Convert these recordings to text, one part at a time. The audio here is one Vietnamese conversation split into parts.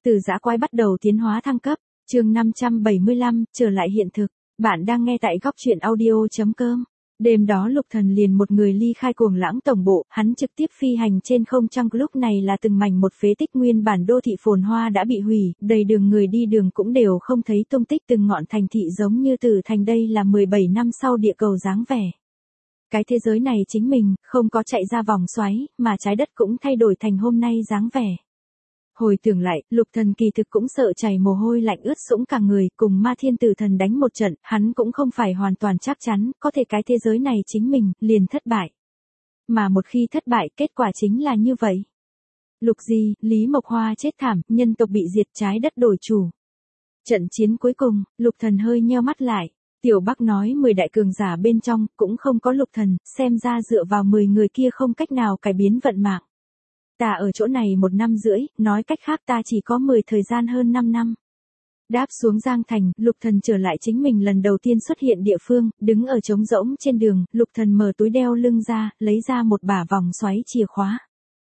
Từ dã quái bắt đầu tiến hóa thăng cấp, chương 575, trở lại hiện thực. Bạn đang nghe tại góc truyện audio.com. Đêm đó Lục Thần liền một người ly khai Cuồng Lãng tổng bộ, hắn trực tiếp phi hành trên không trung, lúc này là từng mảnh một phế tích nguyên bản đô thị phồn hoa đã bị hủy, đầy đường người đi đường cũng đều không thấy tung tích, từng ngọn thành thị giống như từ thành đây là 17 năm sau địa cầu dáng vẻ. Cái thế giới này chính mình, không có chạy ra vòng xoáy, mà trái đất cũng thay đổi thành hôm nay dáng vẻ. Hồi tưởng lại, Lục Thần kỳ thực cũng sợ chảy mồ hôi lạnh ướt sũng cả người, cùng Ma Thiên Tử Thần đánh một trận, hắn cũng không phải hoàn toàn chắc chắn, có thể cái thế giới này chính mình, liền thất bại. Mà một khi thất bại, kết quả chính là như vậy. Lục Di, Lý Mộc Hoa chết thảm, nhân tộc bị diệt, trái đất đổi chủ. Trận chiến cuối cùng, Lục Thần hơi nheo mắt lại. Tiểu Bắc nói 10 đại cường giả bên trong, cũng không có Lục Thần, xem ra dựa vào 10 người kia không cách nào cải biến vận mạng. Ta ở chỗ này 1 năm rưỡi, nói cách khác ta chỉ có 10 thời gian hơn 5 năm. Đáp xuống Giang Thành, Lục Thần trở lại chính mình lần đầu tiên xuất hiện địa phương, đứng ở trống rỗng trên đường, Lục Thần mở túi đeo lưng ra, lấy ra một bả vòng xoáy chìa khóa.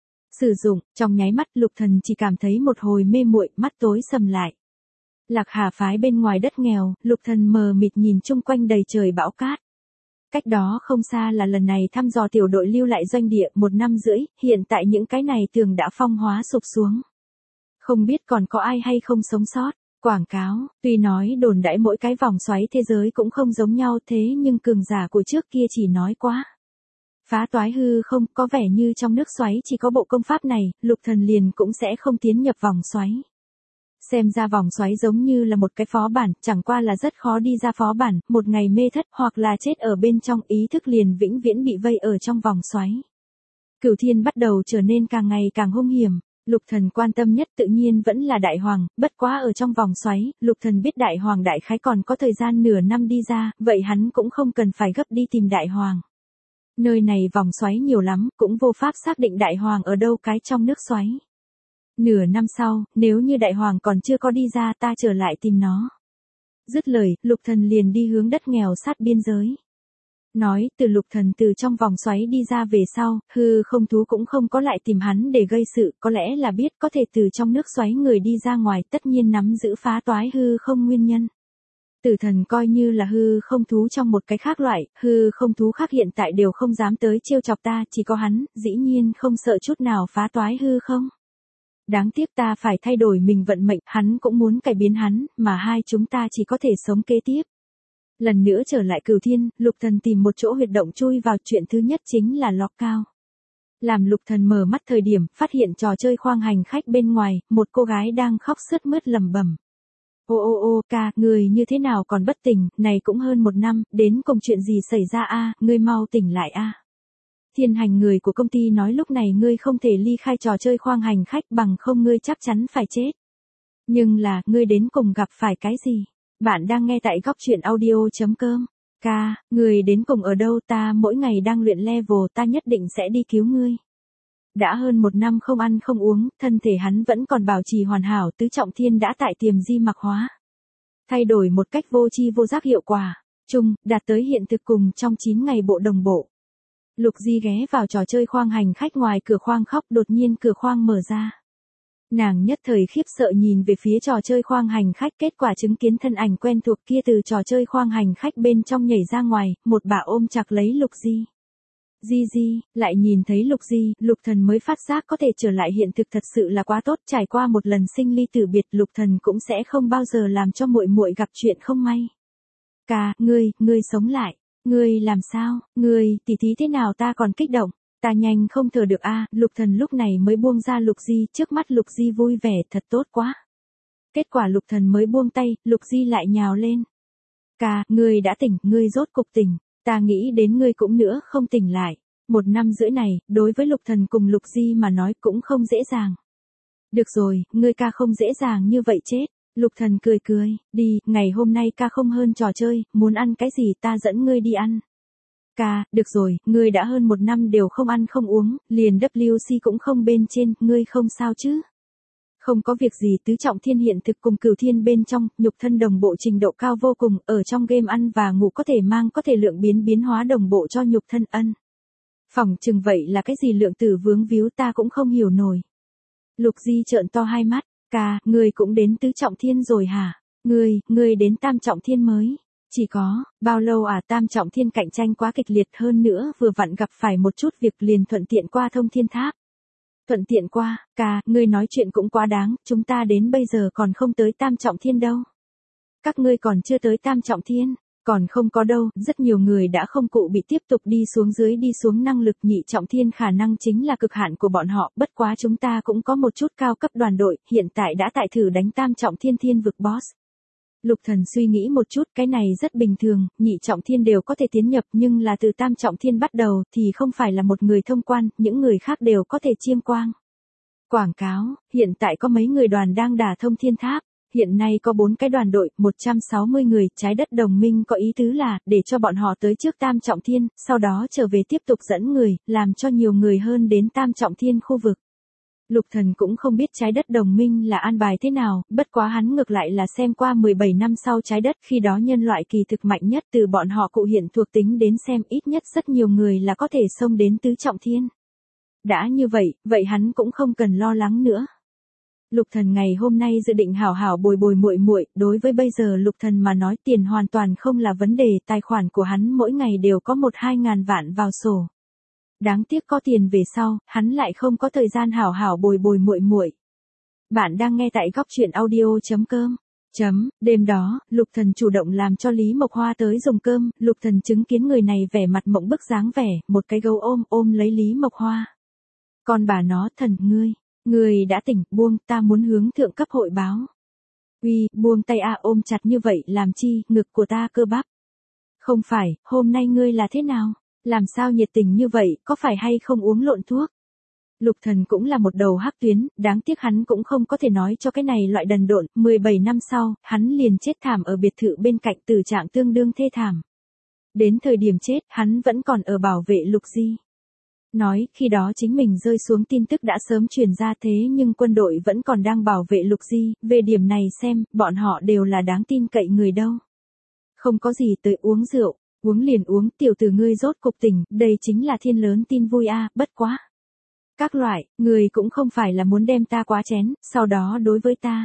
Sử dụng, trong nháy mắt Lục Thần chỉ cảm thấy một hồi mê muội, mắt tối sầm lại. Lạc Hà phái bên ngoài đất nghèo, Lục Thần mờ mịt nhìn chung quanh đầy trời bão cát. Cách đó không xa là lần này thăm dò tiểu đội lưu lại doanh địa 1 năm rưỡi, hiện tại những cái này tường đã phong hóa sụp xuống. Không biết còn có ai hay không sống sót. Quảng cáo, tuy nói đồn đãi mỗi cái vòng xoáy thế giới cũng không giống nhau thế nhưng cường giả của trước kia chỉ nói quá. Phá toái hư không, có vẻ như trong nước xoáy chỉ có bộ công pháp này, Lục Thần liền cũng sẽ không tiến nhập vòng xoáy. Xem ra vòng xoáy giống như là một cái phó bản, chẳng qua là rất khó đi ra phó bản, một ngày mê thất hoặc là chết ở bên trong, ý thức liền vĩnh viễn bị vây ở trong vòng xoáy. Cửu Thiên bắt đầu trở nên càng ngày càng hung hiểm, Lục Thần quan tâm nhất tự nhiên vẫn là Đại Hoàng, bất quá ở trong vòng xoáy, Lục Thần biết Đại Hoàng đại khái còn có thời gian nửa năm đi ra, vậy hắn cũng không cần phải gấp đi tìm Đại Hoàng. Nơi này vòng xoáy nhiều lắm, cũng vô pháp xác định Đại Hoàng ở đâu cái trong nước xoáy. Nửa năm sau, nếu như Đại Hoàng còn chưa có đi ra ta trở lại tìm nó. Dứt lời, Lục Thần liền đi hướng đất nghèo sát biên giới. Nói, từ Lục Thần từ trong vòng xoáy đi ra về sau, hư không thú cũng không có lại tìm hắn để gây sự, có lẽ là biết có thể từ trong nước xoáy người đi ra ngoài, tất nhiên nắm giữ phá toái hư không nguyên nhân. Tử Thần coi như là hư không thú trong một cái khác loại, hư không thú khác hiện tại đều không dám tới trêu chọc ta, chỉ có hắn, dĩ nhiên không sợ chút nào phá toái hư không. Đáng tiếc ta phải thay đổi mình vận mệnh, hắn cũng muốn cải biến hắn, mà hai chúng ta chỉ có thể sống kế tiếp. Lần nữa trở lại Cửu Thiên, Lục Thần tìm một chỗ huyệt động chui vào, chuyện thứ nhất chính là ló cao. Làm Lục Thần mở mắt thời điểm, phát hiện trò chơi khoang hành khách bên ngoài, một cô gái đang khóc sướt mướt lẩm bẩm. Ô ca, người như thế nào còn bất tỉnh, này cũng hơn 1 năm, đến cùng chuyện gì xảy ra a, ngươi mau tỉnh lại a. Thiên Hành người của công ty nói lúc này ngươi không thể ly khai trò chơi khoang hành khách, bằng không ngươi chắc chắn phải chết. Nhưng là, ngươi đến cùng gặp phải cái gì? Bạn đang nghe tại góc truyện audio.com. Ca, ngươi đến cùng ở đâu, ta mỗi ngày đang luyện level, ta nhất định sẽ đi cứu ngươi. Đã hơn 1 năm không ăn không uống, thân thể hắn vẫn còn bảo trì hoàn hảo, tứ trọng thiên đã tại tiềm di mạc hóa. Thay đổi một cách vô tri vô giác hiệu quả, chung, đạt tới hiện thực cùng trong 9 ngày bộ đồng bộ. Lục Di ghé vào trò chơi khoang hành khách ngoài cửa khoang khóc, đột nhiên cửa khoang mở ra. Nàng nhất thời khiếp sợ nhìn về phía trò chơi khoang hành khách, kết quả chứng kiến thân ảnh quen thuộc kia từ trò chơi khoang hành khách bên trong nhảy ra ngoài, một bà ôm chặt lấy Lục Di. Di, lại nhìn thấy Lục Di, Lục Thần mới phát giác có thể trở lại hiện thực thật sự là quá tốt, trải qua một lần sinh ly tử biệt, Lục Thần cũng sẽ không bao giờ làm cho muội muội gặp chuyện không may. Ca, ngươi sống lại. Ngươi làm sao, ngươi, tỷ thế nào ta còn kích động, ta nhanh không thở được a. Lục Thần lúc này mới buông ra Lục Di, trước mắt Lục Di vui vẻ, thật tốt quá. Kết quả Lục Thần mới buông tay, Lục Di lại nhào lên. Ca, ngươi đã tỉnh, ngươi rốt cục tỉnh, ta nghĩ đến ngươi cũng nữa không tỉnh lại. 1 năm rưỡi này, đối với Lục Thần cùng Lục Di mà nói cũng không dễ dàng. Được rồi, ngươi ca không dễ dàng như vậy chết. Lục Thần cười, đi, ngày hôm nay ca không hơn trò chơi, muốn ăn cái gì ta dẫn ngươi đi ăn. Ca, được rồi, ngươi đã hơn 1 năm đều không ăn không uống, liền WC cũng không bên trên, ngươi không sao chứ? Không có việc gì, tứ trọng thiên hiện thực cùng Cửu Thiên bên trong, nhục thân đồng bộ trình độ cao vô cùng, ở trong game ăn và ngủ có thể lượng biến hóa đồng bộ cho nhục thân ân. Phỏng chừng vậy là cái gì lượng tử vướng víu ta cũng không hiểu nổi. Lục Di trợn to hai mắt. Ca, ngươi cũng đến tứ trọng thiên rồi hả? Ngươi đến tam trọng thiên mới. Chỉ có, bao lâu à, tam trọng thiên cạnh tranh quá kịch liệt, hơn nữa vừa vặn gặp phải một chút việc liền thuận tiện qua thông thiên tháp. Thuận tiện qua, ca, ngươi nói chuyện cũng quá đáng, chúng ta đến bây giờ còn không tới tam trọng thiên đâu. Các ngươi còn chưa tới tam trọng thiên, còn không có đâu, rất nhiều người đã không cụ bị tiếp tục đi xuống dưới, đi xuống năng lực nhị trọng thiên khả năng chính là cực hạn của bọn họ, bất quá chúng ta cũng có một chút cao cấp đoàn đội, hiện tại đã tại thử đánh tam trọng thiên thiên vực boss. Lục Thần suy nghĩ một chút, cái này rất bình thường, nhị trọng thiên đều có thể tiến nhập, nhưng là từ tam trọng thiên bắt đầu thì không phải là một người thông quan, những người khác đều có thể chiêm quang. Quảng cáo, hiện tại có mấy người đoàn đang đả thông thiên tháp. Hiện nay có 4 cái đoàn đội, 160 người, trái đất đồng minh có ý tứ là, để cho bọn họ tới trước tam trọng thiên, sau đó trở về tiếp tục dẫn người, làm cho nhiều người hơn đến tam trọng thiên khu vực. Lục Thần cũng không biết trái đất đồng minh là an bài thế nào, bất quá hắn ngược lại là xem qua 17 năm sau trái đất, khi đó nhân loại kỳ thực mạnh nhất, từ bọn họ cụ hiện thuộc tính đến xem, ít nhất rất nhiều người là có thể xông đến tứ trọng thiên. Đã như vậy, vậy hắn cũng không cần lo lắng nữa. Lục Thần ngày hôm nay dự định hảo hảo bồi bồi muội muội, đối với bây giờ Lục Thần mà nói tiền hoàn toàn không là vấn đề, tài khoản của hắn mỗi ngày đều có 1-2 ngàn vạn vào sổ. Đáng tiếc có tiền về sau, hắn lại không có thời gian hảo hảo bồi bồi muội muội. Bạn đang nghe tại góc truyện audio.com. Đêm đó, Lục Thần chủ động làm cho Lý Mộc Hoa tới dùng cơm, Lục Thần chứng kiến người này vẻ mặt mộng bức dáng vẻ, một cái gấu ôm lấy Lý Mộc Hoa. Con bà nó, Thần, ngươi đã tỉnh, buông, ta muốn hướng thượng cấp hội báo. Uy, buông tay a, ôm chặt như vậy làm chi, ngực của ta cơ bắp. Không phải, hôm nay ngươi là thế nào? Làm sao nhiệt tình như vậy, có phải hay không uống lộn thuốc? Lục Thần cũng là một đầu hắc tuyến, đáng tiếc hắn cũng không có thể nói cho cái này loại đần độn, 17 năm sau, hắn liền chết thảm ở biệt thự bên cạnh, tử trạng tương đương thê thảm. Đến thời điểm chết, hắn vẫn còn ở bảo vệ Lục Di. Nói, khi đó chính mình rơi xuống tin tức đã sớm truyền ra, thế nhưng quân đội vẫn còn đang bảo vệ Lục Di, về điểm này xem, bọn họ đều là đáng tin cậy người đâu. Không có gì tới uống rượu, uống liền uống, tiểu tử ngươi rốt cục tỉnh, đây chính là thiên lớn tin vui a, bất quá. Các loại, người cũng không phải là muốn đem ta quá chén, sau đó đối với ta.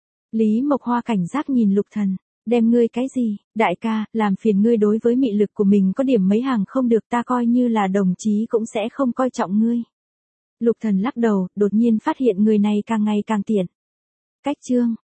Lý Mộc Hoa cảnh giác nhìn Lục Thần. Đem ngươi cái gì, đại ca, làm phiền ngươi đối với mị lực của mình có điểm mấy hàng không được, ta coi như là đồng chí cũng sẽ không coi trọng ngươi. Lục Thần lắc đầu, đột nhiên phát hiện người này càng ngày càng tiện. Cách chương.